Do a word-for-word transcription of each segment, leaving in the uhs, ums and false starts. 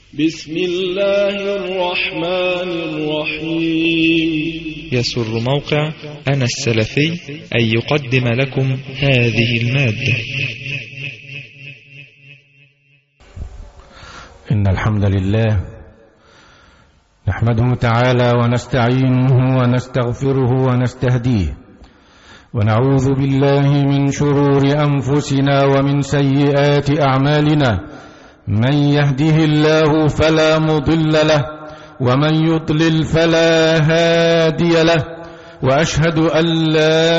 بسم الله الرحمن الرحيم. يسر موقع أنا السلفي أن يقدم لكم هذه المادة. إن الحمد لله نحمده تعالى ونستعينه ونستغفره ونستهديه، ونعوذ بالله من شرور أنفسنا ومن سيئات أعمالنا. من يهده الله فلا مضل له، ومن يضلل فلا هادي له، وأشهد أن لا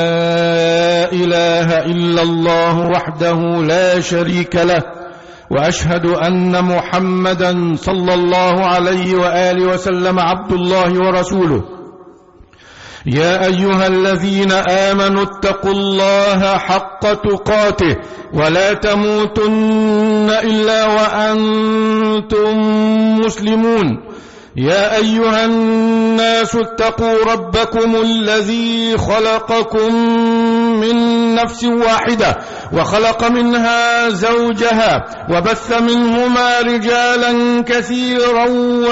إله إلا الله وحده لا شريك له، وأشهد أن محمدا صلى الله عليه وآله وسلم عبد الله ورسوله. يا أيها الذين آمنوا اتقوا الله حق تقاته ولا تموتن إلا وأنتم مسلمون. يا أيها الناس اتقوا ربكم الذي خلقكم من نفس واحدة وخلق منها زوجها وبث منهما رجالا كثيرا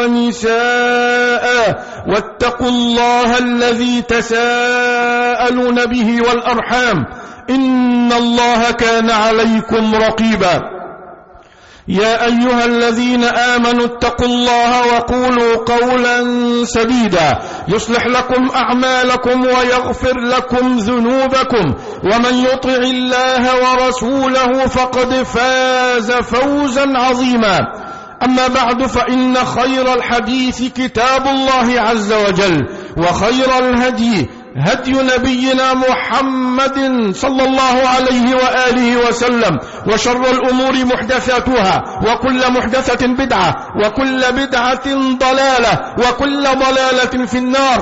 ونساء، واتقوا الله الذي تساءلون به والأرحام إن الله كان عليكم رقيبا. يا أيها الذين آمنوا اتقوا الله وقولوا قولا سديدا يصلح لكم أعمالكم ويغفر لكم ذنوبكم، ومن يطع الله ورسوله فقد فاز فوزا عظيما. أما بعد، فإن خير الحديث كتاب الله عز وجل، وخير الهدي هدي نبينا محمد صلى الله عليه وآله وسلم، وشر الأمور محدثاتها، وكل محدثة بدعة، وكل بدعة ضلالة، وكل ضلالة في النار.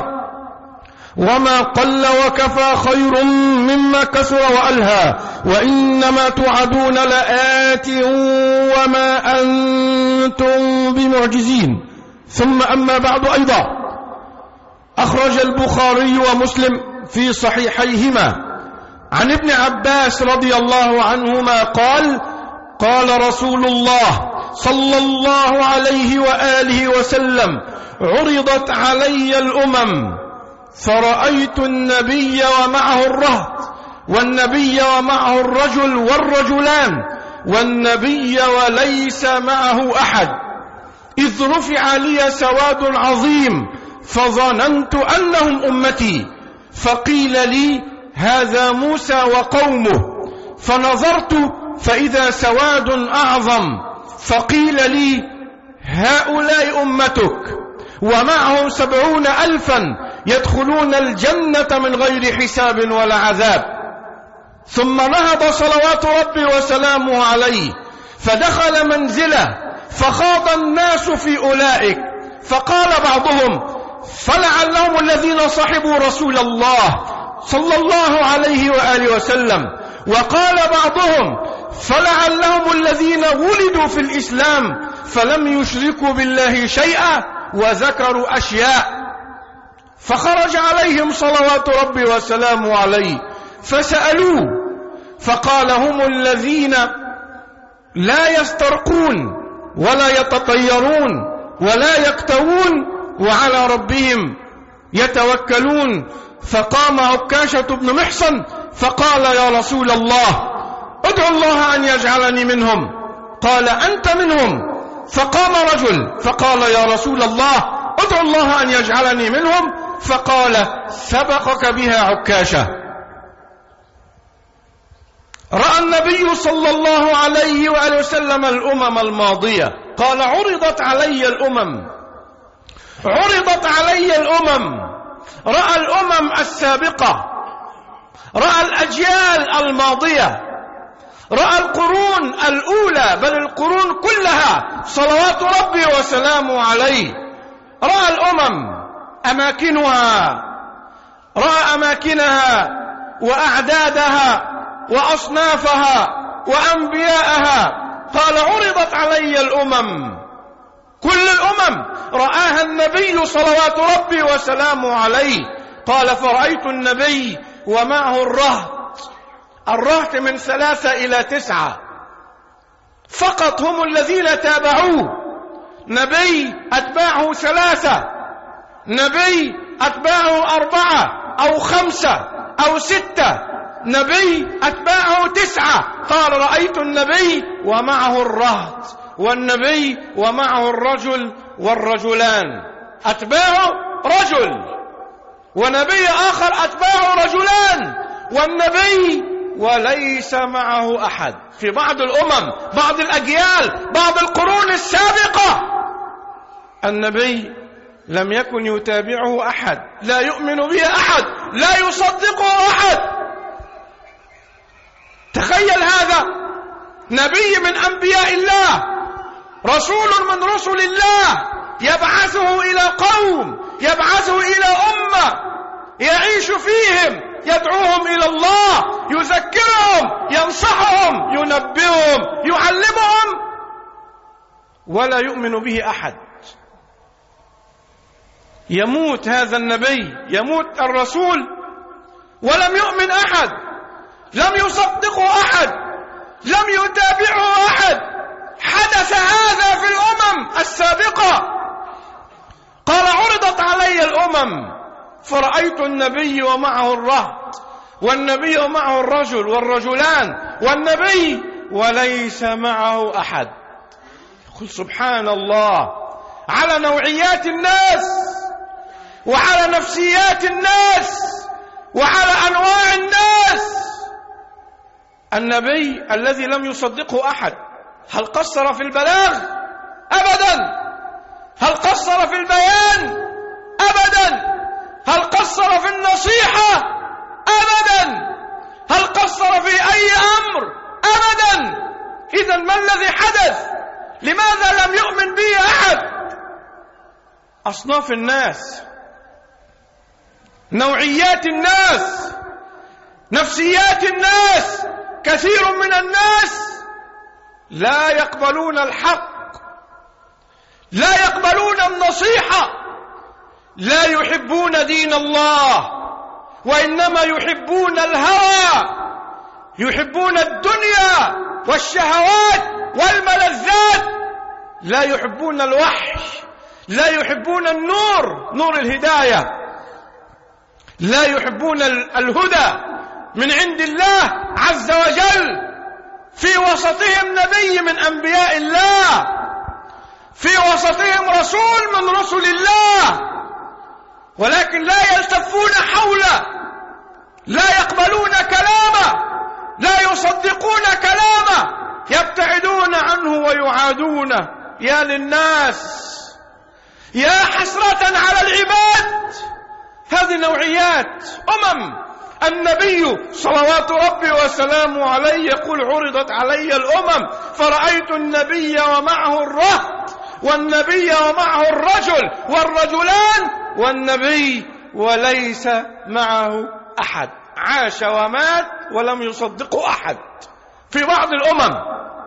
وما قل وكفى خير مما كثر وألهى، وإنما توعدون لآت وما أنتم بمعجزين. ثم أما بعد، أيضا أخرج البخاري ومسلم في صحيحيهما عن ابن عباس رضي الله عنهما قال: قال رسول الله صلى الله عليه وآله وسلم: عرضت علي الأمم فرأيت النبي ومعه الرهط، والنبي ومعه الرجل والرجلان، والنبي وليس معه أحد، إذ رفع لي سواد عظيم فظننت أنهم أمتي، فقيل لي: هذا موسى وقومه، فنظرت فإذا سواد أعظم، فقيل لي: هؤلاء أمتك، ومعهم سبعون ألفا يدخلون الجنة من غير حساب ولا عذاب. ثم نهض صلوات ربي وسلامه عليه فدخل منزله، فخاض الناس في أولئك، فقال بعضهم: فلعلهم الذين صحبوا رسول الله صلى الله عليه وآله وسلم، وقال بعضهم: فلعلهم الذين ولدوا في الإسلام فلم يشركوا بالله شيئا، وذكروا أشياء. فخرج عليهم صلوات ربي وسلامه عليه فسألوه، فقال: هم الذين لا يسترقون ولا يتطيرون ولا يكتوون وعلى ربهم يتوكلون. فقام عكاشة بن محصن فقال: يا رسول الله، ادعو الله أن يجعلني منهم. قال: أنت منهم. فقام رجل فقال: يا رسول الله، ادعو الله أن يجعلني منهم. فقال: سبقك بها عكاشة. رأى النبي صلى الله عليه وآله وسلم الأمم الماضية، قال: عرضت علي الأمم عرضت علي الأمم رأى الأمم السابقة، رأى الأجيال الماضية، رأى القرون الأولى، بل القرون كلها صلوات ربي وسلامه عليه. رأى الأمم أماكنها، رأى أماكنها وأعدادها وأصنافها وأنبياءها. قال: عرضت علي الأمم، كل الأمم رآها النبي صلوات ربي وسلامه عليه. قال: فرأيت النبي ومعه الرهط، الرهط من ثلاثة إلى تسعة، فقط هم الذين تابعوه نبي أتباعه ثلاثة، نبي أتباعه أربعة أو خمسة أو ستة، نبي أتباعه تسعة. قال رأيت النبي ومعه الرهط، والنبي ومعه الرجل والرجلان. أتباعه رجل، ونبي آخر أتباعه رجلان، والنبي وليس معه أحد. في بعض الأمم، بعض الأجيال، بعض القرون السابقة، النبي لم يكن يتابعه أحد، لا يؤمن به أحد، لا يصدقه أحد. تخيل هذا، نبي من أنبياء الله، رسول من رسل الله، يبعثه إلى قوم، يبعثه إلى أمة يعيش فيهم، يدعوهم إلى الله، يذكرهم، ينصحهم، ينبئهم، يعلمهم، ولا يؤمن به أحد. يموت هذا النبي، يموت الرسول، ولم يؤمن أحد، لم يصدقه أحد، لم يتابعه أحد. حدث هذا في الأمم السابقة. قال عرضت علي الأمم فرأيت النبي ومعه الرهط، والنبي ومعه الرجل والرجلان، والنبي وليس معه أحد. قل سبحان الله على نوعيات الناس، وعلى نفسيات الناس، وعلى أنواع الناس. النبي الذي لم يصدقه أحد، هل قصر في البلاغ؟ أبدا. هل قصر في البيان؟ أبدا. هل قصر في النصيحة؟ أبدا. هل قصر في أي أمر؟ أبدا. إذن ما الذي حدث؟ لماذا لم يؤمن به أحد؟ أصناف الناس، نوعيات الناس، نفسيات الناس. كثير من الناس لا يقبلون الحق، لا يقبلون النصيحة، لا يحبون دين الله، وإنما يحبون الهوى، يحبون الدنيا والشهوات والملذات، لا يحبون الوحي، لا يحبون النور، نور الهداية، لا يحبون الهدى من عند الله عز وجل. في وسطهم نبي من أنبياء الله، في وسطهم رسول من رسل الله، ولكن لا يلتفون حوله، لا يقبلون كلامه، لا يصدقون كلامه، يبتعدون عنه ويعادونه. يا للناس، يا حسرة على العباد. هذه نوعيات أمم. النبي صلوات ربي وسلامه عليه يقول عرضت علي الأمم فرأيت النبي ومعه الرهط، والنبي ومعه الرجل والرجلان، والنبي وليس معه أحد. عاش ومات ولم يصدقه أحد. في بعض الأمم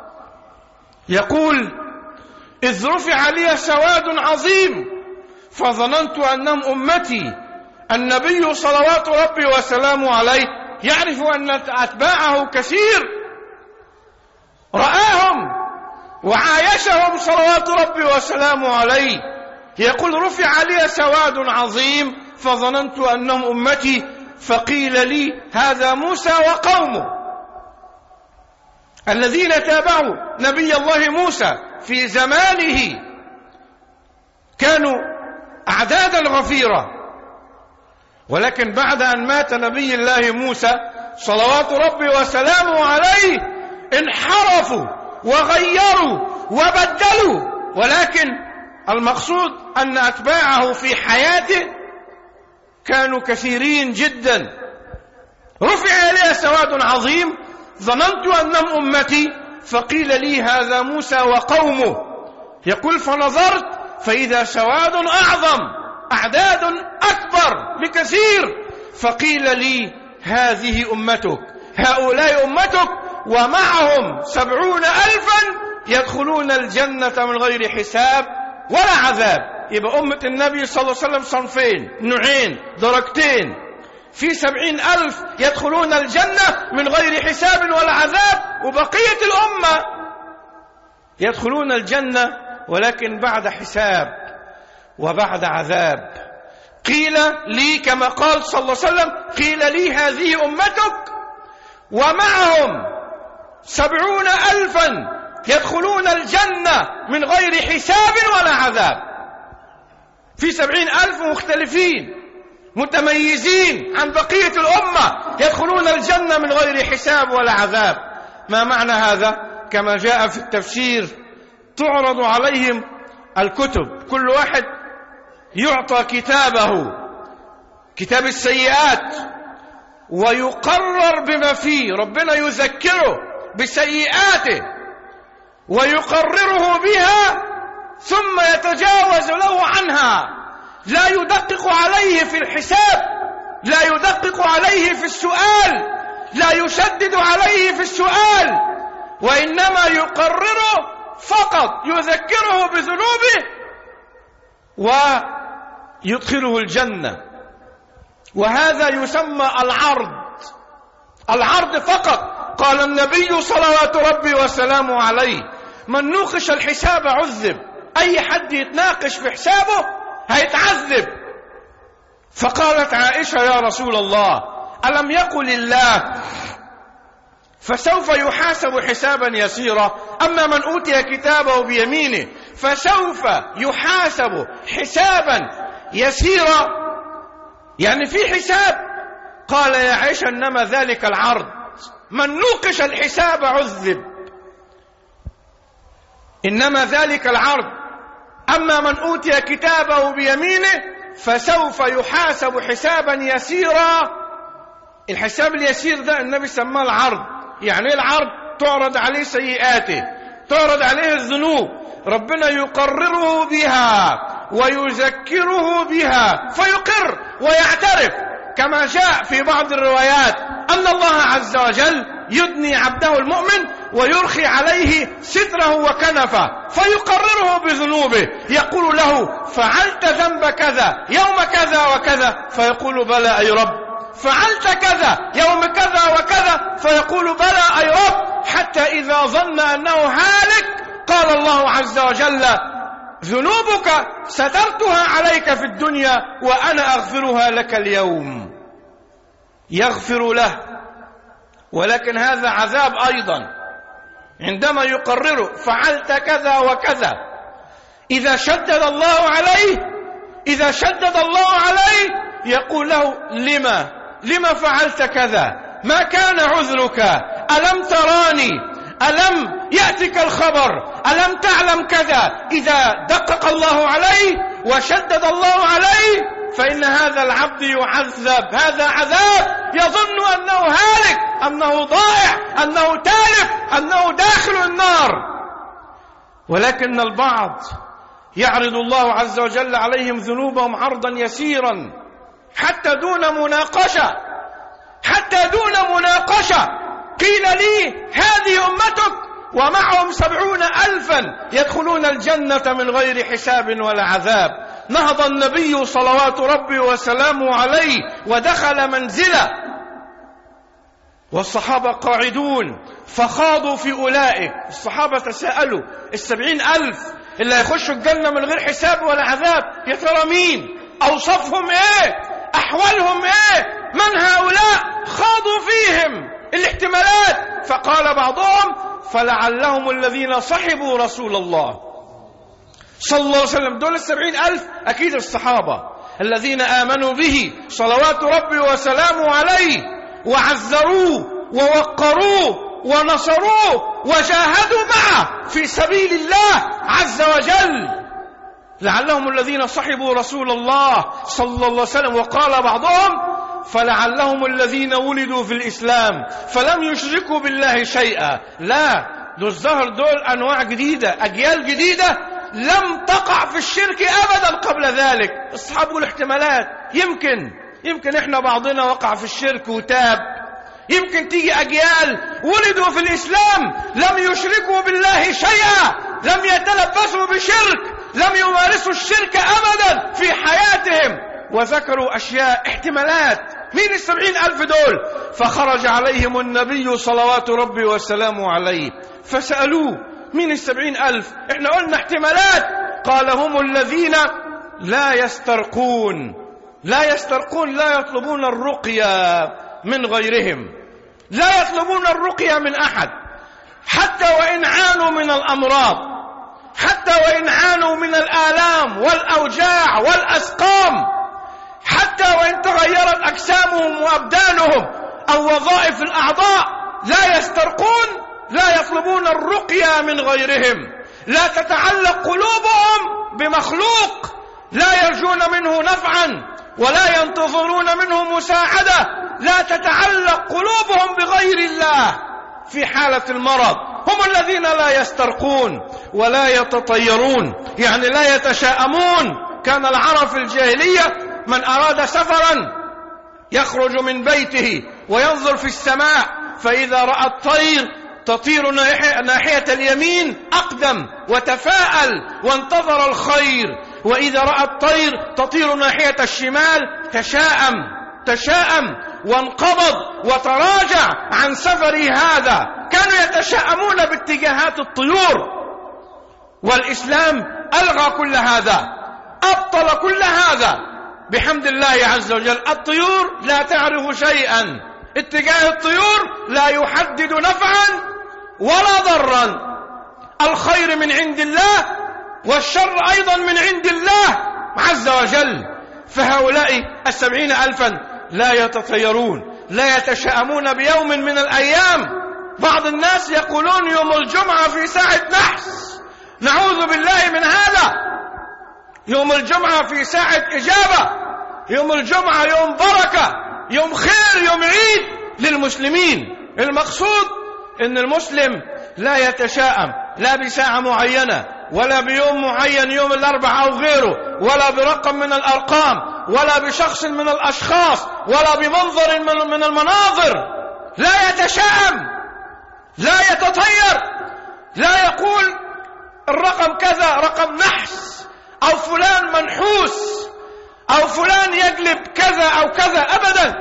يقول إذ رفع لي سواد عظيم فظننت أنهم أمتي. النبي صلوات ربي وسلامه عليه يعرف أن أتباعه كثير، رآهم وعايشهم صلوات ربي وسلامه عليه. يقول رفع لي سواد عظيم فظننت أنهم أمتي، فقيل لي هذا موسى وقومه الذين تابعوا نبي الله موسى في زمانه، كانوا أعدادا غفيرة، ولكن بعد أن مات نبي الله موسى صلوات ربي وسلامه عليه انحرفوا وغيروا وبدلوا. ولكن المقصود أن أتباعه في حياته كانوا كثيرين جدا. رفع لي سواد عظيم ظننت أنهم أمتي، فقيل لي هذا موسى وقومه. يقول فنظرت فإذا سواد أعظم، أعداد أكبر بكثير، فقيل لي هذه أمتك، هؤلاء أمتك، ومعهم سبعون ألفا يدخلون الجنة من غير حساب ولا عذاب. يبقى أمة النبي صلى الله عليه وسلم صنفين، نوعين، درجتين. في سبعين ألف يدخلون الجنة من غير حساب ولا عذاب، وبقية الأمة يدخلون الجنة ولكن بعد حساب وبعد عذاب. قيل لي كما قال صلى الله عليه وسلم: قيل لي هذه أمتك ومعهم سبعون ألفا يدخلون الجنة من غير حساب ولا عذاب. في سبعين ألف مختلفين متميزين عن بقية الأمة يدخلون الجنة من غير حساب ولا عذاب. ما معنى هذا؟ كما جاء في التفسير: تعرض عليهم الكتب، كل واحد يعطى كتابه، كتاب السيئات، ويقرر بما فيه. ربنا يذكره بسيئاته ويقرره بها ثم يتجاوز له عنها، لا يدقق عليه في الحساب، لا يدقق عليه في السؤال، لا يشدد عليه في السؤال، وإنما يقرره فقط، يذكره بذنوبه ويدخله الجنة. وهذا يسمى العرض، العرض فقط. قال النبي صلوات ربي وسلامه عليه: من نوقش الحساب عذب. أي حد يتناقش في حسابه هيتعذب. فقالت عائشة: يا رسول الله، ألم يقل الله فسوف يحاسب حسابا يسيرا؟ أما من أوتي كتابه بيمينه فسوف يحاسب حسابا يسيرا، يعني في حساب. قال يا عائشة: إنما ذلك العرض، من نوقش الحساب عذب، إنما ذلك العرض. أما من أوتي كتابه بيمينه فسوف يحاسب حسابا يسيرا. الحساب اليسير ده النبي سماه العرض. يعني العرض تعرض عليه سيئاته، تعرض عليه الذنوب، ربنا يقرره بها ويذكره بها فيقر ويعترف، كما جاء في بعض الروايات أن الله عز وجل يدني عبده المؤمن ويرخي عليه ستره وكنفه فيقرره بذنوبه، يقول له: فعلت ذنب كذا يوم كذا وكذا، فيقول: بلى أي رب. فعلت كذا يوم كذا وكذا، فيقول: بلى أي رب. حتى إذا ظن أنه هالك قال الله عز وجل: ذنوبك سترتها عليك في الدنيا وأنا أغفرها لك اليوم. يغفر له، ولكن هذا عذاب أيضا عندما يقرره: فعلت كذا وكذا. إذا شدد الله عليه إذا شدد الله عليه يقول له: لما لما فعلت كذا؟ ما كان عذرك؟ ألم تراني؟ ألم يأتك الخبر؟ ألم تعلم كذا؟ إذا دقق الله عليه وشدد الله عليه فإن هذا العبد يعذب، هذا عذاب، يظن أنه هالك، أنه ضائع، أنه تالف، أنه داخل النار. ولكن البعض يعرض الله عز وجل عليهم ذنوبهم عرضا يسيرا حتى دون مناقشة، حتى دون مناقشة. قيل لي هذه أمتك ومعهم سبعون ألفا يدخلون الجنة من غير حساب ولا عذاب. نهض النبي صلوات ربي وسلامه عليه ودخل منزله والصحابة قاعدون فخاضوا في أولئك. الصحابة تساءلوا: السبعين ألف اللي هيخشوا الجنة من غير حساب ولا عذاب، يا ترى مين؟ أوصافهم إيه؟ أحوالهم إيه؟ من هؤلاء؟ خاضوا فيهم الاحتمالات. فقال بعضهم: فلعلهم الذين صحبوا رسول الله صلى الله عليه وسلم. دول السبعين ألف أكيد الصحابة الذين آمنوا به صلوات ربي وسلامه عليه وعزروه ووقروه ونصروه وجاهدوا معه في سبيل الله عز وجل. لعلهم الذين صحبوا رسول الله صلى الله عليه وسلم. وقال بعضهم: فلعلهم الذين ولدوا في الإسلام فلم يشركوا بالله شيئا. لا، دول الظهر دول أنواع جديدة، أجيال جديدة لم تقع في الشرك أبدا قبل ذلك. أصحاب الاحتمالات، يمكن يمكن إحنا بعضنا وقع في الشرك وتاب، يمكن تيجي أجيال ولدوا في الإسلام لم يشركوا بالله شيئا، لم يتلبسوا بشرك، لم يمارسوا الشرك أبدا في حياتهم، وذكروا أشياء احتمالات. مين السبعين ألف دول؟ فخرج عليهم النبي صلوات ربي وسلامه عليه فسألوه: مين السبعين ألف؟ احنا قلنا احتمالات. قال هم الذين لا يسترقون. لا يسترقون، لا يطلبون الرقية من غيرهم، لا يطلبون الرقية من أحد، حتى وإن عانوا من الأمراض، حتى وإن عانوا من الآلام والأوجاع والأسقام، حتى وإن تغيرت أجسامهم وأبدانهم أو وظائف الأعضاء، لا يسترقون، لا يطلبون الرقية من غيرهم. لا تتعلق قلوبهم بمخلوق لا يرجون منه نفعا ولا ينتظرون منه مساعدة. لا تتعلق قلوبهم بغير الله في حالة المرض. هم الذين لا يسترقون ولا يتطيرون، يعني لا يتشاءمون. كان العرب في الجاهلية من أراد سفرا يخرج من بيته وينظر في السماء، فإذا رأى الطير تطير ناحية اليمين أقدم وتفاءل وانتظر الخير، وإذا رأى الطير تطير ناحية الشمال تشاءم تشاءم وانقبض وتراجع عن سفره هذا. كانوا يتشاءمون باتجاهات الطيور، والإسلام ألغى كل هذا، أبطل كل هذا بحمد الله عز وجل. الطيور لا تعرف شيئا، اتجاه الطيور لا يحدد نفعا ولا ضرا. الخير من عند الله والشر أيضا من عند الله عز وجل. فهؤلاء السبعين ألفا لا يتطيرون، لا يتشاءمون بيوم من الأيام. بعض الناس يقولون يوم الجمعة في ساعة نحس، نعوذ بالله من هذا. يوم الجمعة في ساعة إجابة، يوم الجمعة يوم بركة، يوم خير، يوم عيد للمسلمين. المقصود ان المسلم لا يتشاءم لا بساعة معينة ولا بيوم معين، يوم الأربعاء أو غيره، ولا برقم من الأرقام، ولا بشخص من الأشخاص، ولا بمنظر من المناظر. لا يتشاءم، لا يتطير، لا يقول الرقم كذا رقم نحس، أو فلان منحوس، أو فلان يقلب كذا أو كذا، أبدا.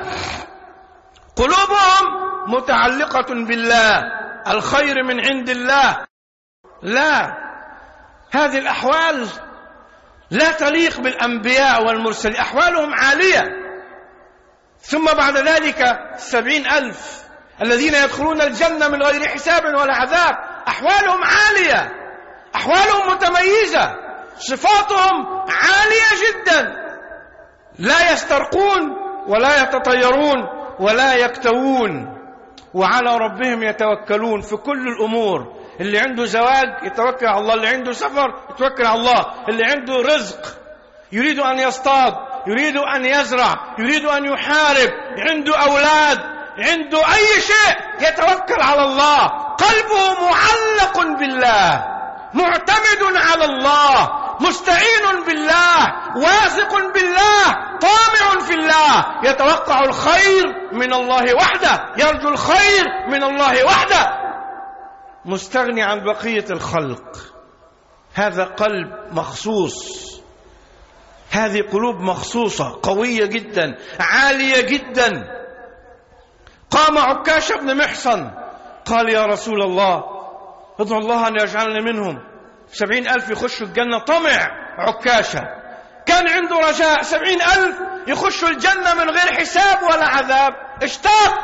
قلوبهم متعلقة بالله، الخير من عند الله. لا، هذه الأحوال لا تليق بالأنبياء والمرسلين، أحوالهم عالية. ثم بعد ذلك سبعين ألف الذين يدخلون الجنة من غير حساب ولا عذاب، أحوالهم عالية، أحوالهم متميزة، صفاتهم عالية جدا. لا يسترقون ولا يتطيرون ولا يكتوون، وعلى ربهم يتوكلون في كل الأمور. اللي عنده زواج يتوكل على الله، اللي عنده سفر يتوكل على الله، اللي عنده رزق يريد أن يصطاد، يريد أن يزرع، يريد أن يحارب، عنده أولاد، عنده أي شيء يتوكل على الله. قلبه معلق بالله، معتمد على الله، مستعين بالله، واثق بالله، طامع في الله، يتوقع الخير من الله وحده، يرجو الخير من الله وحده، مستغني عن بقية الخلق. هذا قلب مخصوص، هذه قلوب مخصوصة قوية جدا، عالية جدا. قام عكاشة بن محصن قال يا رسول الله ادعو الله أن يجعلني منهم. سبعين ألف يخشوا الجنة، طمع عكاشة، كان عنده رجاء سبعين ألف يخشوا الجنة من غير حساب ولا عذاب، اشتاق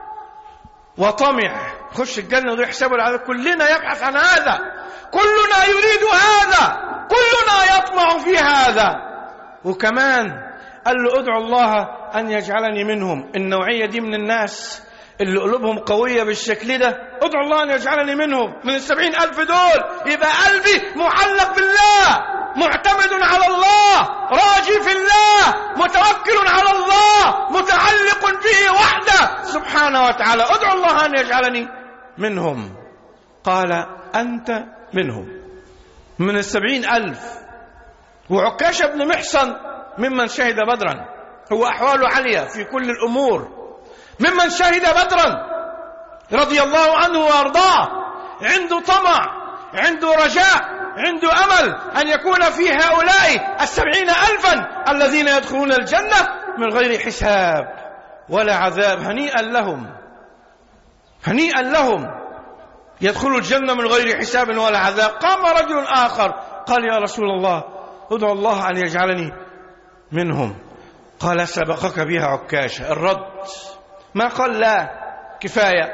وطمع يخش الجنة من غير حساب ولا عذاب. كلنا يبحث عن هذا، كلنا يريد هذا، كلنا يطمع في هذا. وكمان قال له ادعو الله أن يجعلني منهم. النوعية دي من الناس اللي قلوبهم قوية بالشكل ده، ادعو الله أن يجعلني منهم، من السبعين ألف دول. يبقى قلبي معلق بالله، معتمد على الله، راجي في الله، متوكل على الله، متعلق به وحده سبحانه وتعالى. ادعو الله أن يجعلني منهم. قال أنت منهم، من السبعين ألف. وعكاشة بن محصن ممن شهد بدرا، هو أحواله عالية في كل الأمور، ممن شهد بدرا رضي الله عنه وارضاه. عنده طمع، عنده رجاء، عنده أمل أن يكون في هؤلاء السبعين ألفا الذين يدخلون الجنة من غير حساب ولا عذاب. هنيئا لهم، هنيئا لهم. يدخل الجنة من غير حساب ولا عذاب. قام رجل آخر قال يا رسول الله ادعو الله أن يجعلني منهم. قال سبقك بها عكاشة. الرد ما قال لا كفاية،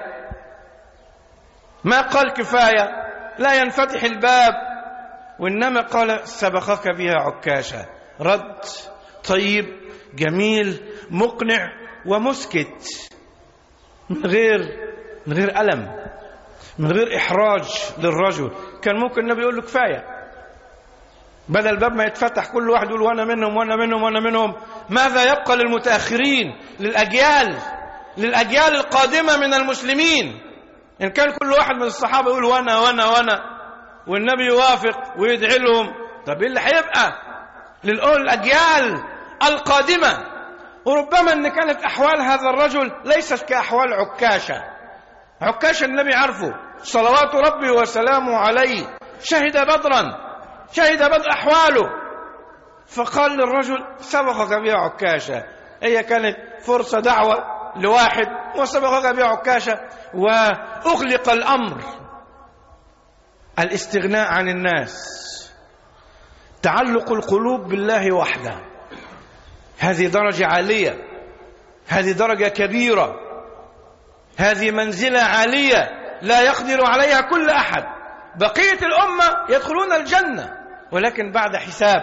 ما قال كفاية لا ينفتح الباب، وإنما قال سبقك بها عكاشة. رد طيب جميل مقنع ومسكت، من غير من غير ألم، من غير إحراج للرجل. كان ممكن النبي يقول له كفاية، بدل الباب ما يتفتح كل واحد يقول وانا منهم وانا منهم وانا منهم. ماذا يبقى للمتأخرين، للأجيال للأجيال القادمة من المسلمين؟ إن كان كل واحد من الصحابة يقول وانا وانا وانا والنبي يوافق ويدعي لهم، طب ايه اللي هيبقى للأجيال القادمة؟ وربما ان كانت أحوال هذا الرجل ليست كأحوال عكاشة. عكاشة النبي عرفه صلوات ربي وسلامه عليه، شهد بدرا، شهد بدر أحواله. فقال للرجل سبقك بها عكاشة. هي كانت فرصة دعوة لواحد وسبقك بها عكاشة، وأغلق الأمر. الاستغناء عن الناس، تعلق القلوب بالله وحده، هذه درجة عالية، هذه درجة كبيرة، هذه منزلة عالية لا يقدر عليها كل أحد. بقية الأمة يدخلون الجنة ولكن بعد حساب،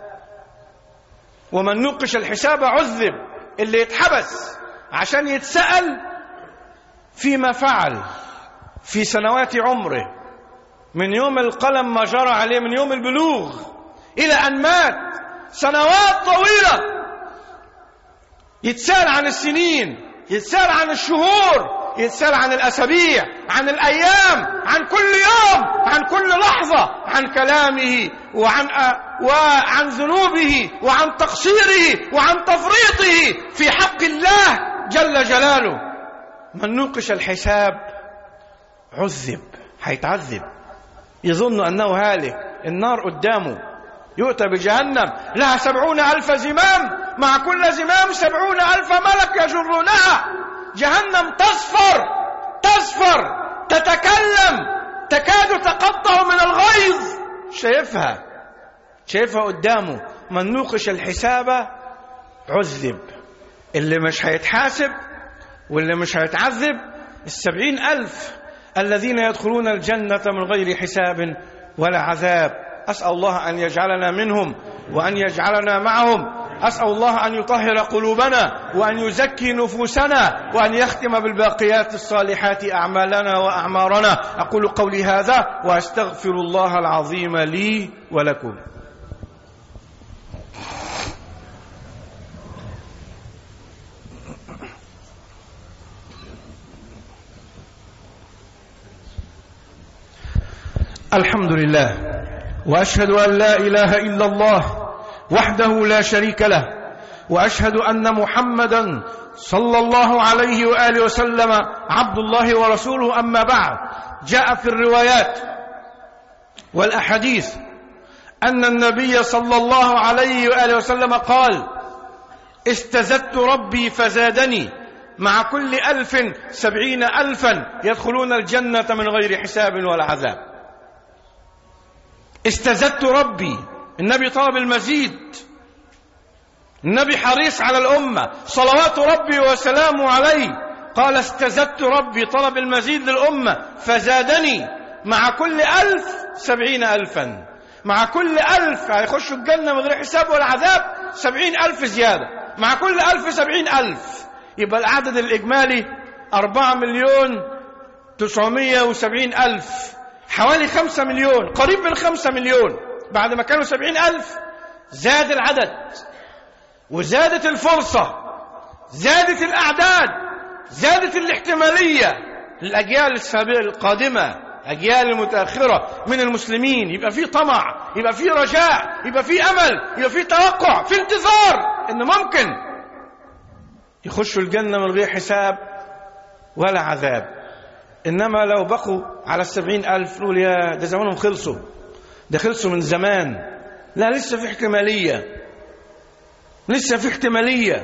ومن نوقش الحساب عذب. اللي يتحبس عشان يتسأل فيما فعل في سنوات عمره، من يوم القلم ما جرى عليه، من يوم البلوغ إلى أن مات، سنوات طويلة. يتسأل عن السنين، يتسأل عن الشهور، يتسأل عن الأسابيع، عن الأيام، عن كل يوم، عن كل لحظة، عن كلامه وعن وعن ذنوبه وعن تقصيره وعن تفريطه في حق الله جل جلاله. من نوقش الحساب عذب، هيتعذب، يظن أنه هالك، النار قدامه، يؤتى بجهنم لها سبعون ألف زمام، مع كل زمام سبعون ألف ملك يجرونها. جهنم تصفر تصفر تتكلم، تكاد تقطع من الغيظ. شايفها شايفها قدامه. من نوقش الحساب عذب. اللي مش هيتحاسب واللي مش هيتعذب السبعين ألف الذين يدخلون الجنة من غير حساب ولا عذاب. أسأل الله أن يجعلنا منهم وأن يجعلنا معهم. أسأل الله أن يطهر قلوبنا وأن يزكي نفوسنا وأن يختم بالباقيات الصالحات أعمالنا وأعمارنا. أقول قولي هذا وأستغفر الله العظيم لي ولكم. الحمد لله، وأشهد أن لا إله إلا الله وحده لا شريك له، وأشهد أن محمدا صلى الله عليه وآله وسلم عبد الله ورسوله. أما بعد، جاء في الروايات والأحاديث أن النبي صلى الله عليه وآله وسلم قال: استزدت ربي فزادني، مع كل ألف سبعين ألفا يدخلون الجنة من غير حساب ولا عذاب. استزدت ربي، النبي طلب المزيد، النبي حريص على الأمة صلوات ربي وسلامه عليه. قال استزدت ربي، طلب المزيد للأمة، فزادني مع كل ألف سبعين ألفا. مع كل ألف هيخشوا الجنة من غير حساب ولا عذاب، سبعين ألف زيادة، مع كل ألف سبعين ألف. يبقى العدد الإجمالي أربعة مليون تسعمية وسبعين ألف، حوالي خمسة مليون، قريب من خمسة مليون. بعد ما كانوا سبعين ألف زاد العدد وزادت الفرصة، زادت الأعداد، زادت الاحتمالية للأجيال السابقة القادمة، أجيال المتأخرة من المسلمين. يبقى في طمع، يبقى في رجاء، يبقى في أمل، يبقى في توقع، في انتظار إن ممكن يخشوا الجنة من غير حساب ولا عذاب. إنما لو بقوا على السبعين ألف نقول يا ده زمانهم خلصوا، ده خلصوا من زمان. لا، لسه في احتمالية، لسه في احتمالية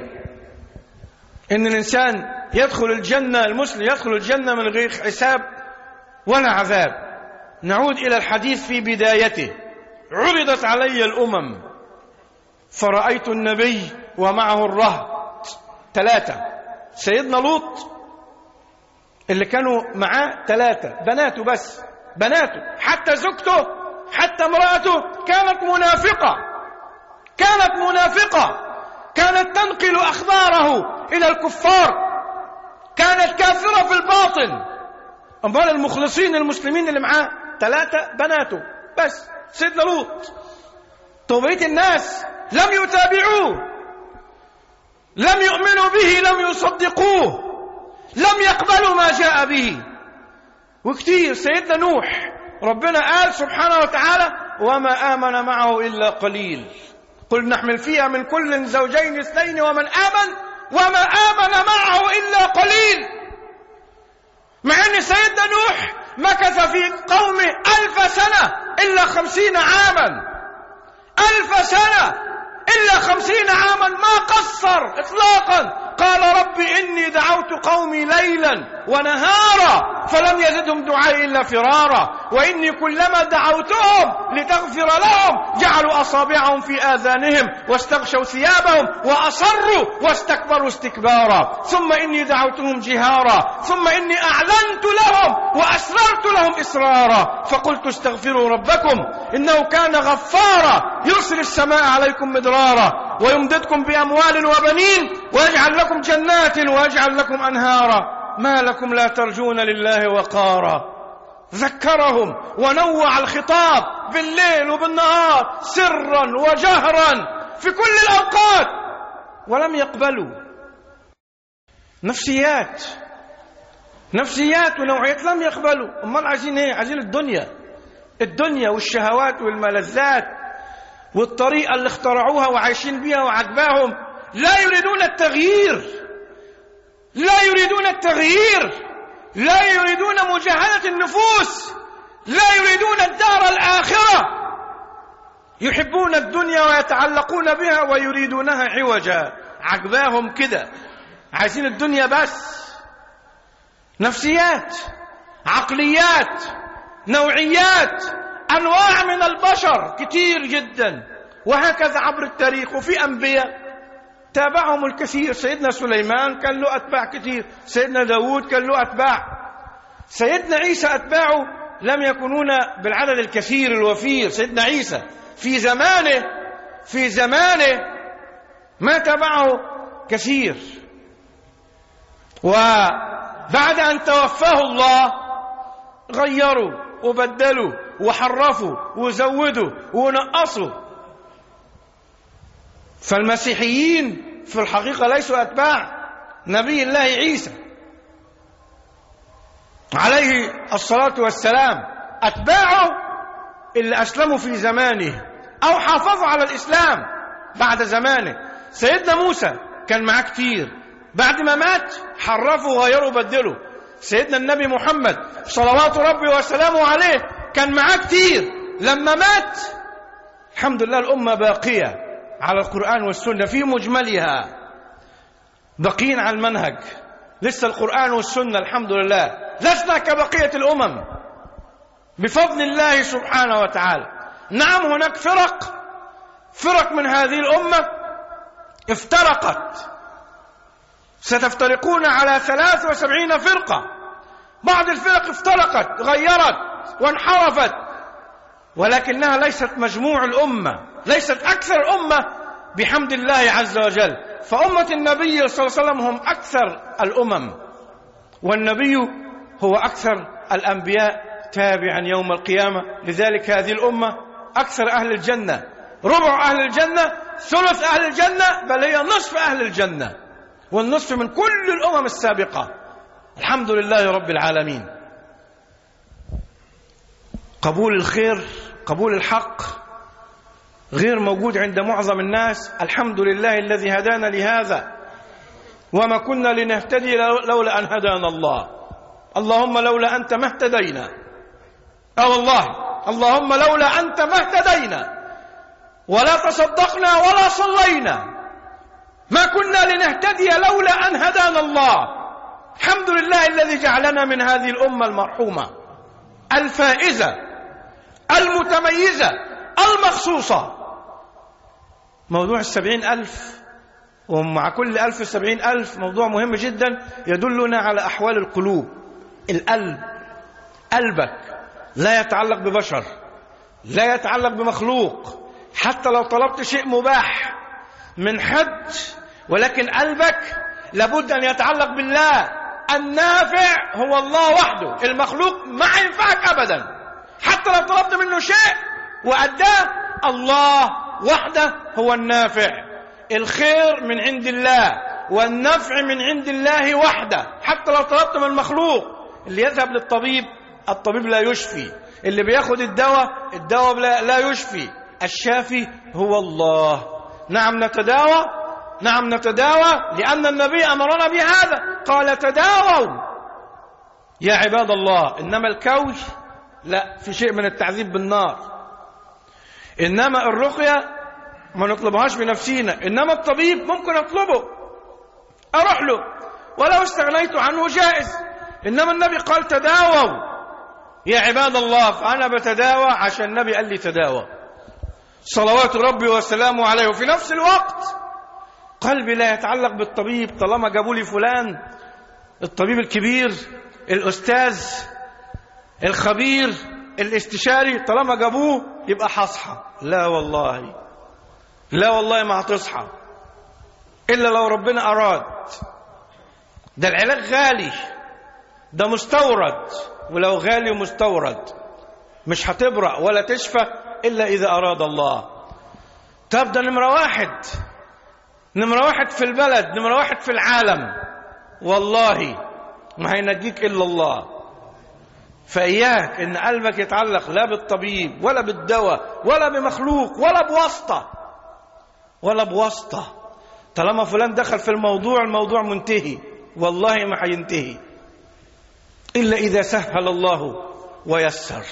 إن الإنسان يدخل الجنة، المسلم يدخل الجنة من غير حساب ولا عذاب. نعود إلى الحديث في بدايته. عرضت علي الأمم فرأيت النبي ومعه الرهط ثلاثة. سيدنا لوط اللي كانوا معاه ثلاثة بناته، بس بناته، حتى زوجته حتى امرأته كانت منافقة، كانت منافقة، كانت تنقل أخباره إلى الكفار، كانت كافرة في الباطن. أمال المخلصين المسلمين اللي معاه ثلاثة بناته بس، سيدنا لوط. طبيعة الناس لم يتابعوه، لم يؤمنوا به، لم يصدقوه، لم يقبلوا ما جاء به. وكتير سيدنا نوح ربنا قال سبحانه وتعالى وما آمن معه إلا قليل، قل نحمل فيها من كل زوجين اثنين ومن آمن وما آمن معه إلا قليل. مع أن سيدنا نوح مكث في قومه ألف سنة إلا خمسين عاما، ألف سنة إلا خمسين عاما، ما قصر إطلاقا. قال رب إني دعوت قومي ليلا ونهارا فلم يزدهم دعائي إلا فرارا وإني كلما دعوتهم لتغفر لهم جعلوا أصابعهم في آذانهم واستغشوا ثيابهم وأصروا واستكبروا استكبارا ثم إني دعوتهم جهارا ثم إني أعلنت لهم وأسررت لهم إسرارا فقلت استغفروا ربكم إنه كان غفارا يرسل السماء عليكم مدرارا ويمددكم بأموال وبنين ويجعل لكم جنات ويجعل لكم أنهارا ما لكم لا ترجون لله وقارا. ذكرهم ونوع الخطاب بالليل وبالنهار سرا وجهرا في كل الأوقات ولم يقبلوا. نفسيات نفسيات ونوعيات لم يقبلوا. أمال عايزين ايه؟ عايزين الدنيا، الدنيا والشهوات والملذات والطريقة اللي اخترعوها وعايشين بيها وعجباهم. لا يريدون التغيير، لا يريدون التغيير، لا يريدون مجاهدة النفوس، لا يريدون الدار الآخرة. يحبون الدنيا ويتعلقون بها ويريدونها عوجا. عجباهم كده، عايزين الدنيا بس. نفسيات، عقليات، نوعيات، أنواع من البشر كتير جدا، وهكذا عبر التاريخ. وفي أنبياء تابعهم الكثير. سيدنا سليمان كان له أتباع كثير، سيدنا داود كان له أتباع، سيدنا عيسى أتباعه لم يكونون بالعدد الكثير الوفير. سيدنا عيسى في زمانه في زمانه ما تبعه كثير، وبعد أن توفاه الله غيروا وبدلوا وحرفوا وزودوا ونقصوا. فالمسيحيين في الحقيقة ليسوا أتباع نبي الله عيسى عليه الصلاة والسلام، أتباعه اللي أسلموا في زمانه أو حافظوا على الإسلام بعد زمانه. سيدنا موسى كان معاه كتير، بعد ما مات حرفوا وغيروا وبدلوا. سيدنا النبي محمد صلوات ربي وسلامه عليه كان معاه كتير، لما مات الحمد لله الأمة باقية على القرآن والسنة في مجملها، باقين على المنهج. لسه القرآن والسنة الحمد لله، لسنا كبقية الأمم بفضل الله سبحانه وتعالى. نعم هناك فرق فرق من هذه الأمة افترقت، ستفترقون على ثلاث وسبعين فرقة. بعض الفرق افترقت غيرت وانحرفت، ولكنها ليست مجموع الأمة، ليست أكثر الأمة بحمد الله عز وجل. فأمة النبي صلى الله عليه وسلم هم أكثر الأمم، والنبي هو أكثر الأنبياء تابعا يوم القيامة. لذلك هذه الأمة أكثر أهل الجنة، ربع أهل الجنة، ثلث أهل الجنة، بل هي نصف أهل الجنة، والنصف من كل الأمم السابقة. الحمد لله رب العالمين. قبول الخير، قبول الحق غير موجود عند معظم الناس. الحمد لله الذي هدانا لهذا وما كنا لنهتدي لولا أن هدانا الله. اللهم لولا أنت ما اهتدينا، أو والله اللهم لولا أنت ما اهتدينا ولا تصدقنا ولا صلينا، ما كنا لنهتدي لولا أن هدانا الله. الحمد لله الذي جعلنا من هذه الأمة المرحومة. الفائزة المتميزة المخصوصة. موضوع السبعين ألف، ومع كل ألف سبعين ألف موضوع مهم جدا يدلنا على أحوال القلوب. القلب، قلبك لا يتعلق ببشر، لا يتعلق بمخلوق، حتى لو طلبت شيء مباح من حد، ولكن قلبك لابد أن يتعلق بالله. النافع هو الله وحده، المخلوق ما ينفعك أبدا. حتى لو طلبت منه شيء وأداه، الله وحده هو النافع. الخير من عند الله والنفع من عند الله وحده. حتى لو طلبت من المخلوق، اللي يذهب للطبيب الطبيب لا يشفي، اللي بياخد الدواء الدواء لا يشفي، الشافي هو الله. نعم نتداوى، نعم نتداوى لأن النبي أمرنا بهذا، قال تداووا يا عباد الله. إنما الكوي لا، في شيء من التعذيب بالنار. إنما الرقية ما نطلبهاش بنفسينا، إنما الطبيب ممكن أطلبه، أروح له ولو استغنيت عنه جائز. إنما النبي قال تداووا يا عباد الله، فأنا بتداوى عشان النبي قال لي تداوى صلوات ربي وسلامه عليه. وفي نفس الوقت قلبي لا يتعلق بالطبيب. طالما جابوا لي فلان الطبيب الكبير الأستاذ الخبير الاستشاري، طالما جابوه يبقى هصحى. لا والله، لا والله ما هتصحى إلا لو ربنا أراد. ده العلاج غالي، ده مستورد، ولو غالي ومستورد مش هتبرأ ولا تشفى إلا إذا أراد الله. طب ده نمرة واحد، نمرة واحد في البلد، نمرة واحد في العالم، والله ما هينجيك إلا الله. فإياك إن قلبك يتعلق لا بالطبيب ولا بالدواء ولا بمخلوق ولا بواسطة ولا بواسطة. طالما فلان دخل في الموضوع، الموضوع منتهي، والله ما هينتهي إلا إذا سهل الله ويسر.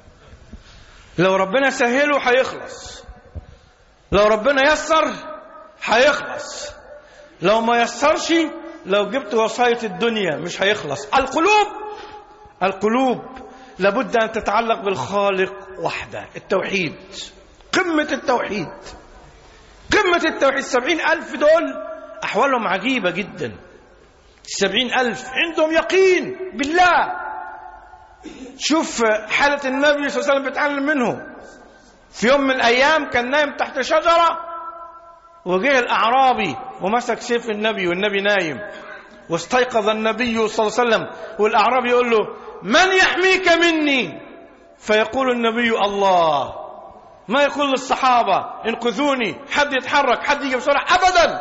لو ربنا سهله هيخلص، لو ربنا يسر هيخلص، لو ما يسرش، لو جبت وصاية الدنيا مش هيخلص. القلوب، القلوب لابد أن تتعلق بالخالق وحده. التوحيد، قمة التوحيد، قمة التوحيد. السبعين ألف دول أحوالهم عجيبة جدا. السبعين ألف عندهم يقين بالله. شوف حالة النبي صلى الله عليه وسلم بيتعلم منه. في يوم من الأيام كان نايم تحت شجرة، وجه الأعرابي ومسك سيف النبي والنبي نايم، واستيقظ النبي صلى الله عليه وسلم، والأعرابي يقول له من يحميك مني؟ فيقول النبي الله. ما يقول للصحابة انقذوني، حد يتحرك، حد يجي بسرعة، أبدا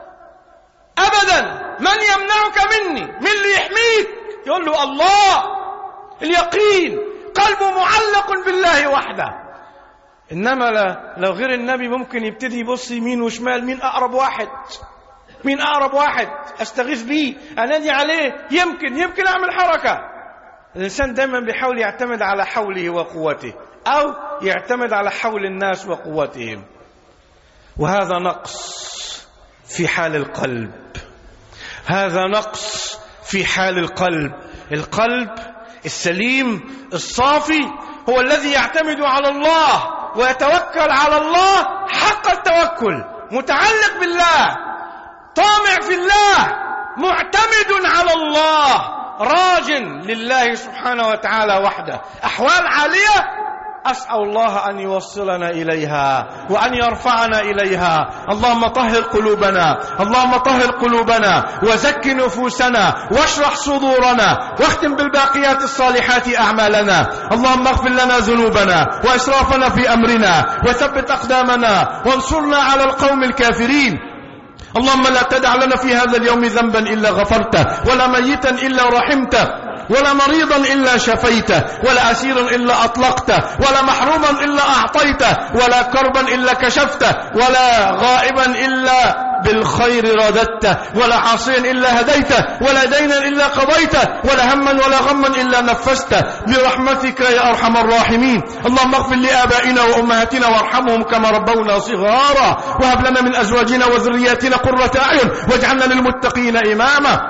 أبدا. من يمنعك مني؟ من اللي يحميك؟ يقول له الله. اليقين، قلبه معلق بالله وحده. إنما لا، لو غير النبي ممكن يبتدي يبص يمين وشمال، مين أقرب واحد، مين أقرب واحد أستغيث بيه، أنادي عليه، يمكن يمكن أعمل حركة. الإنسان دائما بيحاول يعتمد على حوله وقوته، أو يعتمد على حول الناس وقوتهم، وهذا نقص في حال القلب. هذا نقص في حال القلب. القلب السليم الصافي هو الذي يعتمد على الله ويتوكل على الله حق التوكل، متعلق بالله، طامع في الله، معتمد على الله، راج لله سبحانه وتعالى وحده. أحوال عالية أسأل الله أن يوصلنا إليها وأن يرفعنا إليها. اللهم طهر قلوبنا، اللهم طهر قلوبنا وزك نفوسنا واشرح صدورنا، واختم بالباقيات الصالحات أعمالنا. اللهم اغفر لنا ذنوبنا وإسرافنا في أمرنا، وثبت أقدامنا وانصرنا على القوم الكافرين. اللهم لا تدع لنا في هذا اليوم ذنبا إلا غفرته، ولا ميتا إلا رحمته، ولا مريضا إلا شفيته، ولا أسيرا إلا أطلقته، ولا محروما إلا أعطيته، ولا كربا إلا كشفته، ولا غائبا إلا بالخير رددته، ولا عاصيا إلا هديته، ولا دينا إلا قضيته، ولا هما ولا غما إلا نفسته، برحمتك يا أرحم الراحمين. اللهم اغفر لآبائنا وأمهاتنا وارحمهم كما ربونا صغارا، وهب لنا من أزواجنا وذرياتنا قرة أعين، واجعلنا للمتقين إماما.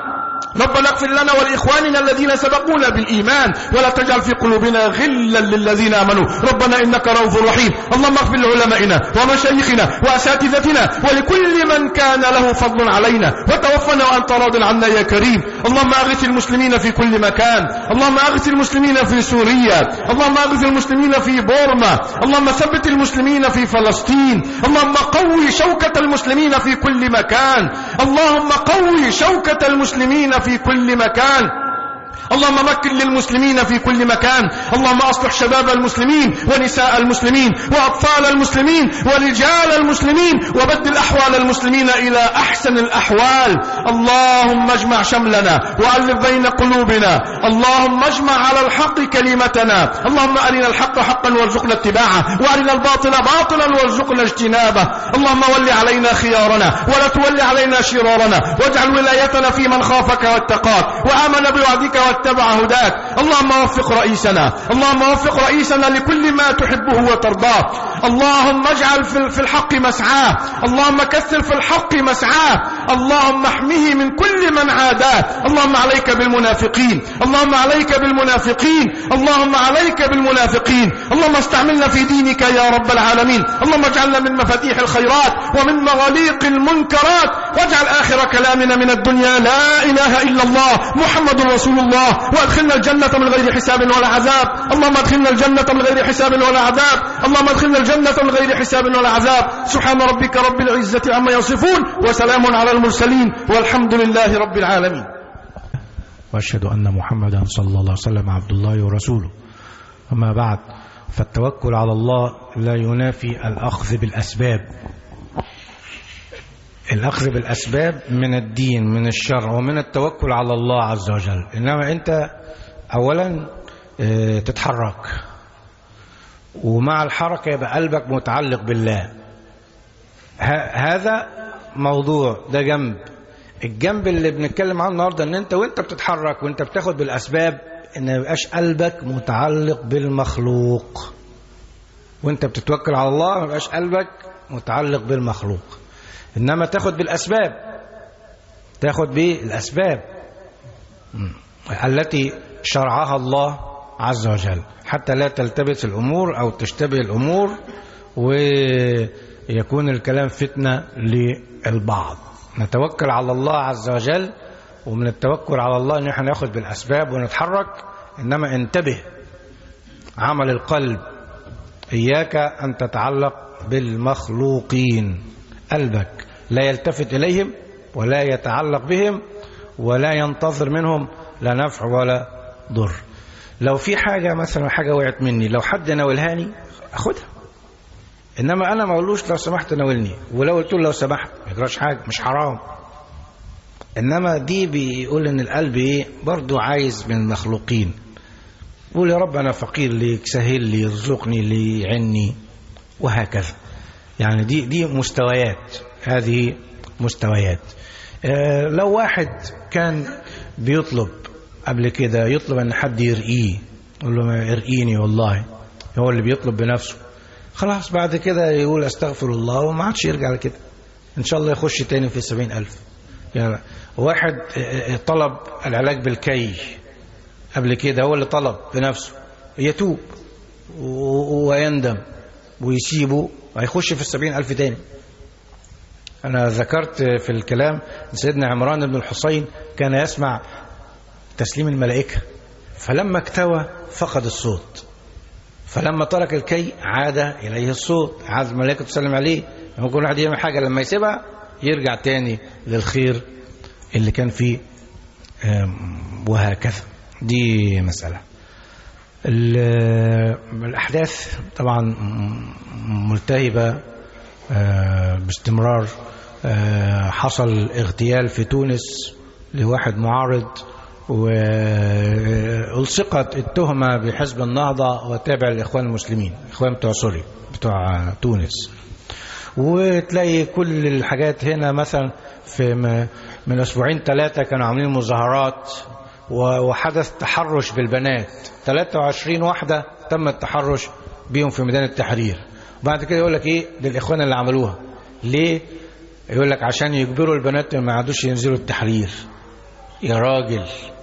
ربنا اغفر لنا ولإخواننا الذين سبقونا بالإيمان ولا تجعل في قلوبنا غلا للذين آمنوا ربنا إنك رؤوف رحيم. اللهم اغفر لعلمائنا ومشايخنا وأساتذتنا ولكل من كان له فضل علينا وتوفنا وأنت راض عنا يا كريم. اللهم أغث المسلمين في كل مكان، اللهم أغث المسلمين في سوريا، اللهم أغث المسلمين في بورما، اللهم ثبت المسلمين في فلسطين، اللهم قوي شوكة المسلمين في كل مكان، اللهم قوي شوكة المسلمين في كل مكان، اللهم مكن للمسلمين في كل مكان، اللهم أصلح شباب المسلمين ونساء المسلمين وأطفال المسلمين ورجال المسلمين وبدل أحوال المسلمين إلى أحسن الأحوال. اللهم اجمع شملنا وألف بين قلوبنا، اللهم اجمع على الحق كلمتنا، اللهم أرنا الحق حقا وارزقنا اتباعه وأرنا الباطل باطلا وارزقنا اجتنابه. اللهم ول علينا خيارنا ولا تول علينا شرارنا، واجعل ولايتنا في من خافك واتقاك وآمن بوعدك واتبع هداك. اللهم وفق رئيسنا، اللهم وفق رئيسنا لكل ما تحبه وترضاه. اللهم اجعل في الحق مسعاه، اللهم كثر في الحق مسعاه، اللهم احمه من كل من عاداه. اللهم عليك بالمنافقين، اللهم عليك بالمنافقين، اللهم عليك بالمنافقين. اللهم استعملنا في دينك يا رب العالمين. اللهم اجعلنا من مفاتيح الخيرات ومن مغاليق المنكرات، واجعل آخر كلامنا من الدنيا لا إله إلا الله محمد رسول الله، وادخلنا الجنة من غير حساب ولا عذاب. اللهم ادخلنا الجنة من غير حساب ولا عذاب، اللهم ادخلنا الجنة من غير حساب ولا عذاب. سبحان ربك رب العزة عما يصفون وسلام على المرسلين والحمد لله رب العالمين. وأشهد أن محمدا صلى الله عليه وسلم عبد الله ورسوله. أما بعد، فالتوكل على الله لا ينافي الأخذ بالأسباب. الأخذ بالأسباب من الدين، من الشرع، ومن التوكل على الله عز وجل. إنما أنت أولا تتحرك، ومع الحركة يبقى قلبك متعلق بالله. هذا موضوع، ده جنب. الجنب اللي بنتكلم عنه النهارده ان انت وانت بتتحرك وانت بتاخد بالاسباب ان ما يبقاش قلبك متعلق بالمخلوق. وانت بتتوكل على الله ما يبقاش قلبك متعلق بالمخلوق، انما تاخد بالاسباب، تاخد بالاسباب التي شرعها الله عز وجل، حتى لا تلتبس الامور او تشتبه الامور ويكون الكلام فتنة للبعض. نتوكل على الله عز وجل، ومن التوكل على الله ان احنا ناخد بالاسباب ونتحرك. انما انتبه، عمل القلب، اياك ان تتعلق بالمخلوقين. قلبك لا يلتفت اليهم ولا يتعلق بهم ولا ينتظر منهم لا نفع ولا ضر. لو في حاجة مثلا حاجة وقعت مني، لو حد ناولهاني اخدها، انما انا ما اقولوش لو سمحت ناولني، ولو قلت له لو سمحت ما يجراش حاجه، مش حرام. انما دي بيقول ان القلب ايه برضو عايز من المخلوقين، يقول يا رب انا فقير ليك، سهل لي، ارزقني لي، عني، وهكذا. يعني دي دي مستويات، هذه مستويات. آه لو واحد كان بيطلب قبل كده، يطلب ان حد يرقيه، يقول له ما ارقيني والله، هو اللي بيطلب بنفسه، خلاص بعد كده يقول استغفر الله وما عادش يرجع لكده، ان شاء الله يخش تاني في سبعين الف. يعني واحد طلب العلاج بالكي قبل كده، هو اللي طلب بنفسه، يتوب ويندم ويسيبه ويخش في السبعين الف تاني. انا ذكرت في الكلام سيدنا عمران بن الحصين كان يسمع تسليم الملائكة، فلما اكتوى فقد الصوت، فلما ترك الكي عاد إليه الصوت، عاد الملائكة تسلم عليه. لما يكون واحد يعمل حاجة لما يسيبها يرجع تاني للخير اللي كان فيه، وهكذا. دي مسألة. الأحداث طبعا ملتهبة باستمرار. حصل اغتيال في تونس لواحد معارض، والصقت التهمة بحزب النهضة وتابع الإخوان المسلمين، الإخوان بتوع سوريا بتوع تونس. وتلاقي كل الحاجات هنا، مثلا في من أسبوعين ثلاثة كانوا عاملين مظاهرات وحدث تحرش بالبنات، ثلاثة وعشرين واحدة تم التحرش بيهم في ميدان التحرير. وبعد كده يقول لك ايه ده الإخوان اللي عملوها. ليه؟ يقول لك عشان يجبروا البنات ما عادوش ينزلوا التحرير. يا راجل.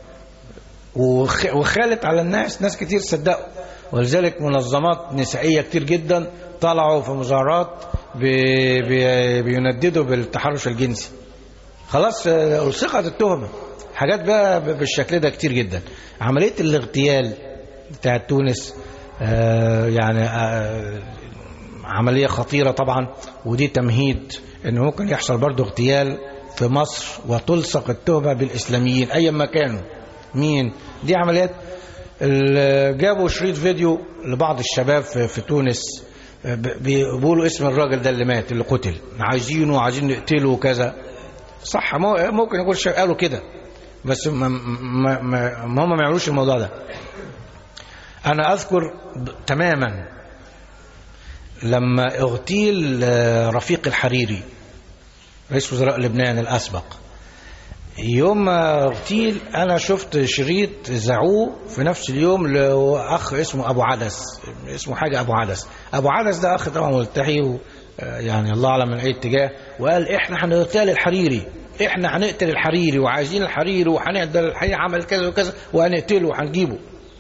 وخالت على الناس، ناس كتير صدقوا، ولذلك منظمات نسائية كتير جدا طلعوا في مظاهرات بي بي بينددوا بالتحرش الجنسي. خلاص ألصقت التهمة. حاجات بقى بالشكل ده كتير جدا. عملية الاغتيال بتاع تونس آه يعني آه عملية خطيرة طبعا، ودي تمهيد ان ممكن يحصل برضو اغتيال في مصر وتلصق التهمة بالإسلاميين أي ما كانوا. مين دي عمليات؟ جابوا شريط فيديو لبعض الشباب في, في تونس بيقولوا اسم الراجل ده اللي مات اللي قتل، عايزينه وعايزين نقتله وكذا. صح، ممكن يقول شيء قالوا كده، بس ما, ما, ما, ما هم ما يعملوش الموضوع ده. أنا أذكر تماما لما اغتيل رفيق الحريري رئيس وزراء لبنان الأسبق، يوم ما اغتيل أنا شفت شريط زعوه في نفس اليوم لأخ اسمه أبو عدس، اسمه حاجة أبو عدس. أبو عدس ده أخ طبعا ملتحي يعني الله أعلم من أي اتجاه، وقال إحنا هنغتال الحريري، إحنا هنقتل الحريري وعايزين الحريري وهنقدر الحريري عمل كذا وكذا وهنقتله وهنجيبه.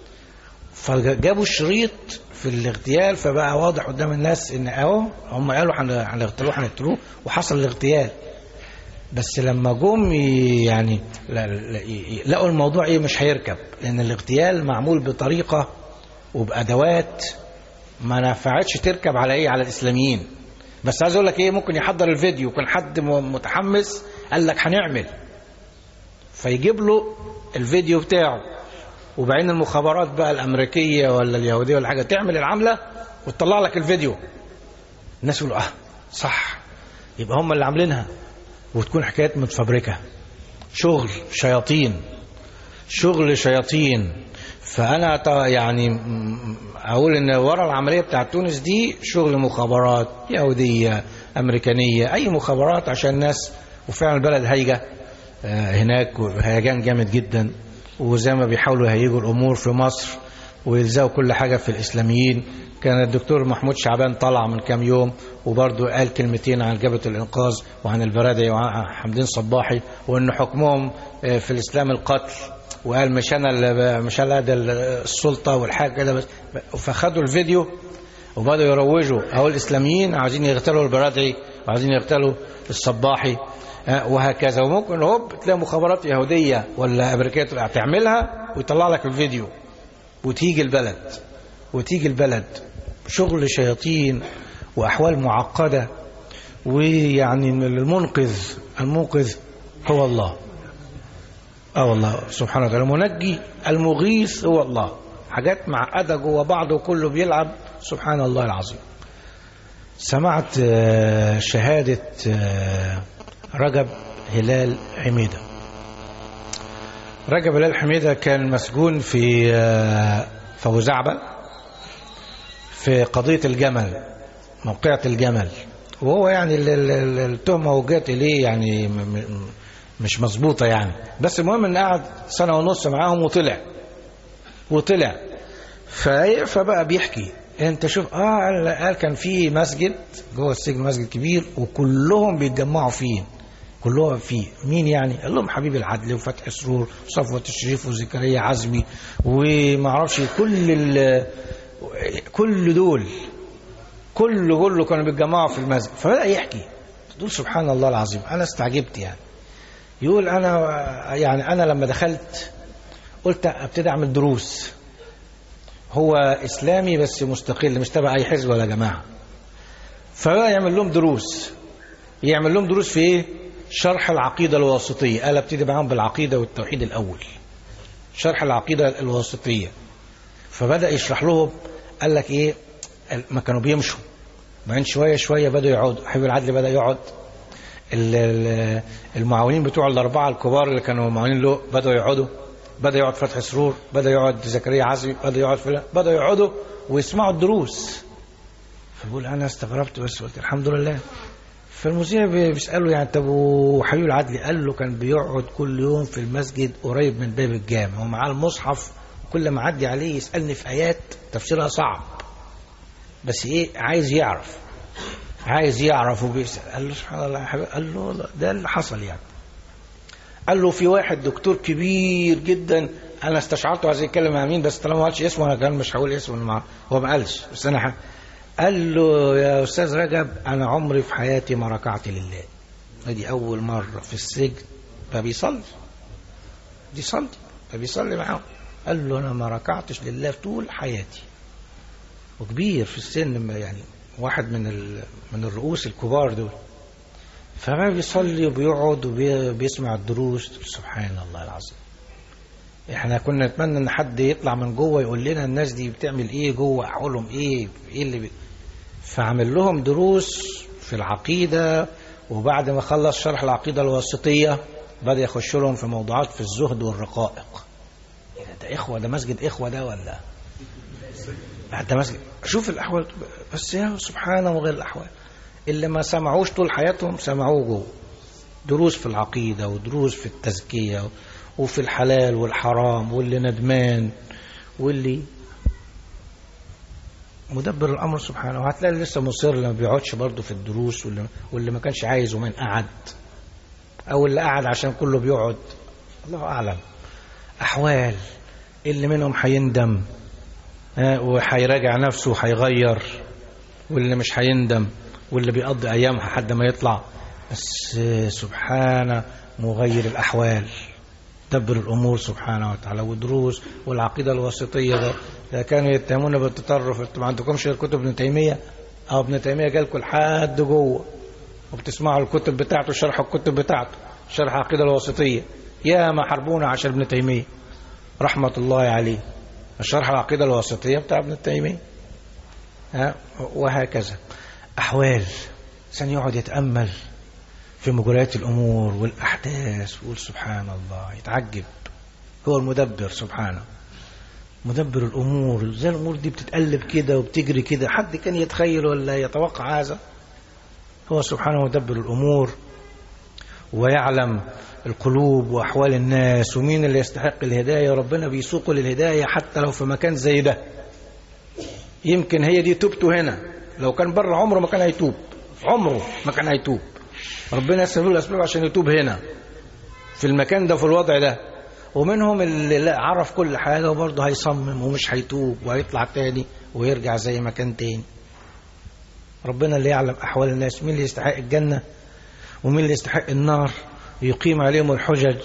فجابوا الشريط في الاغتيال، فبقى واضح قدام الناس ان اهو هم قالوا هنغتالوه هنقتلوه وحصل الاغتيال. بس لما جم يعني لقوا الموضوع ايه مش هيركب، لان الاغتيال معمول بطريقه وبادوات ما نفعتش تركب على ايه، على الاسلاميين. بس عايز اقول لك ايه، ممكن يحضر الفيديو، كان حد متحمس قال لك هنعمل، فيجيب له الفيديو بتاعه، وبعدين المخابرات بقى الامريكيه ولا اليهوديه ولا حاجه تعمل العمله وتطلع لك الفيديو. الناس يقولوا اه صح، يبقى هم اللي عاملينها، وتكون حكايات متفبركه، شغل شياطين، شغل شياطين. فانا يعني اقول ان ورا العمليه بتاعت تونس دي شغل مخابرات يهوديه امريكانيه، اي مخابرات عشان الناس. وفعلا البلد هايجه هناك، هيجان جامد جدا، وزي ما بيحاولوا يهيجوا الأمور في مصر ويلزقوا كل حاجة في الإسلاميين. كان الدكتور محمود شعبان طلع من كام يوم وبرضه قال كلمتين عن جبهة الإنقاذ وعن البرادعي وعن حمدين صباحي، وأن حكمهم في الإسلام القتل، وقال مش أنا مش أنا ده السلطة والحاجة كده بس. فخدوا الفيديو وبدأوا يروجوا أهو الإسلاميين عايزين يغتالوا البرادعي وعايزين يغتالوا الصباحي وهكذا. وممكن هوب تلاقي مخابرات يهودية ولا أمريكية تعملها ويطلع لك الفيديو وتيجي البلد وتيجي البلد شغل شياطين وأحوال معقدة. ويعني المنقذ المنقذ هو الله. اه والله سبحانه وتعالى المنجي المغيث هو الله. حاجات معقدة جوه بعض وكله بيلعب، سبحان الله العظيم. سمعت شهادة رجب هلال حميدة. رجب هلال حميدة كان مسجون في في أبو زعبل في قضية الجمل، موقعة الجمل، وهو يعني التهمة وجهت إليه يعني مش مظبوطة يعني. بس المهم إن قعد سنة ونص معاهم وطلع وطلع فبقى بيحكي. انت شوف اه قال كان في مسجد جوه السجن، مسجد كبير وكلهم بيتجمعوا فيه، كلهم فيه. مين يعني؟ قال لهم حبيب العدل وفتح سرور وصفوة الشريف وزكريا عزمي وما اعرفش كل كل دول كل كله كانوا بيتجمعوا في المسجد. فبدأ يحكي تقول سبحان الله العظيم. انا استعجبت يعني. يقول انا يعني انا لما دخلت قلت ابتدي اعمل دروس، هو إسلامي بس مستقل مش تبع أي حزب ولا جماعة. فبقى يعمل لهم دروس، يعمل لهم دروس في إيه؟ شرح العقيدة الواسطية. قال ابتدي معاهم بالعقيدة والتوحيد الأول، شرح العقيدة الواسطية. فبدأ يشرح لهم، قال لك إيه، ما كانوا بيمشوا، بعدين شوية شوية بدأوا يقعدوا. حبيب العدل بدأ يقعد، المعاونين بتوع الأربعة الكبار اللي كانوا معاونين له بدأوا يقعدوا، بدأ يقعد فتح سرور، بدأ يقعد زكريا عزمي، بدأ يقعد فلان، بدأ يقعدوا ويسمعوا الدروس. فبقول أنا استغربت بس قلت الحمد لله. فالمذيع بيسأله يعني طب وحبيب العدل؟ قال له كان بيقعد كل يوم في المسجد قريب من باب الجامع ومعاه المصحف، كل ما عدي عليه يسألني في آيات تفسيرها صعب بس إيه عايز يعرف عايز يعرف وبيسأل. قال له سبحان الله يا حبيبي، قال له ده اللي حصل يعني. قال له في واحد دكتور كبير جدا، انا استشعرته عايز يتكلم مع مين، بس طالما ما قالش اسمه انا كان مش هقول اسمه، مع هو ما قالش بس انا ح... قال له يا استاذ رجب انا عمري في حياتي ما ركعت لله، دي اول مره في السجن فبيصلي بيصلي فبيصلي معاهم. قال له انا ما ركعتش لله في طول حياتي، وكبير في السن يعني واحد من ال... من الرؤوس الكبار دول، فما بيصلي وبيقعد وبيسمع الدروس. سبحان الله العظيم. احنا كنا نتمنى ان حد يطلع من جوه يقول لنا الناس دي بتعمل ايه جوه، احوالهم ايه، ايه اللي بي... فعمل لهم دروس في العقيدة، وبعد ما خلص شرح العقيدة الواسطية بدأ يخش لهم في موضوعات في الزهد والرقائق. ده اخوة، ده مسجد اخوة ده ولا ده مسجد؟ شوف الاحوال بس يا سبحانه وغير الاحوال. اللي ما سمعوش طول حياتهم سمعوه جوه، دروس في العقيدة ودروس في التزكية وفي الحلال والحرام، واللي ندمان واللي مدبر الأمر سبحانه. وهتلاقي لسه مصر اللي ما بيقعدش برضه في الدروس، واللي, واللي ما كانش عايز ومن قعد، أو اللي قعد عشان كله بيقعد، الله أعلم. أحوال اللي منهم هيندم وهيراجع نفسه وهيغير، واللي مش هيندم واللي بيقضي أيامها حد ما يطلع. بس سبحانه مغير الأحوال، دبر الأمور سبحانه وتعالى. ودروس والعقيدة الواسطية ده, ده كانوا يتهمون بالتطرف. انتوا ما عندكمش غير كتب ابن تيمية؟ أو ابن تيمية جالكم لحد جوه وبتسمعوا الكتب بتاعته، شرح الكتب بتاعته، شرح العقيدة الواسطية. يا ما حربونا عشان ابن تيمية رحمة الله عليه، شرح العقيدة الواسطية بتاع ابن تيمية. ها وهكذا أحوال سن يقعد يتأمل في مجريات الأمور والأحداث ويقول سبحان الله، يتعجب. هو المدبر سبحانه، مدبر الأمور. زي الأمور دي بتتقلب كده وبتجري كده، حد كان يتخيل ولا يتوقع هذا؟ هو سبحانه مدبر الأمور، ويعلم القلوب وأحوال الناس ومين اللي يستحق الهداية. ربنا بيسوقه للهداية حتى لو في مكان زي ده. يمكن هي دي توبته هنا، لو كان بره عمره ما كان هيتوب، عمره ما كان هيتوب. ربنا يسبب له الأسباب عشان يتوب هنا في المكان ده في الوضع ده. ومنهم اللي لا عرف كل حاجة وبرضه هيصمم ومش هيتوب وهيطلع تاني ويرجع زي ما كان تاني. ربنا اللي يعلم أحوال الناس، مين اللي يستحق الجنة ومين اللي يستحق النار، يقيم عليهم الحجج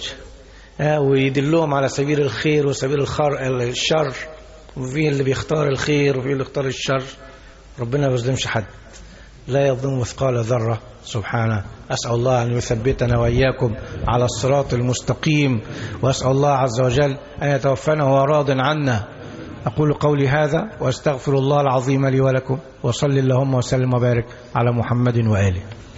ويدلهم على سبيل الخير وسبيل الشر، وفي اللي بيختار الخير وفي اللي يختار الشر. ربنا ما يظلمش حد، لا يظلم مثقال ذرة سبحانه. أسأل الله أن يثبتنا وإياكم على الصراط المستقيم، وأسأل الله عز وجل أن يتوفانا وهو راض عنا. أقول قولي هذا وأستغفر الله العظيم لي ولكم، وصل اللهم وسلم وبارك على محمد وآله.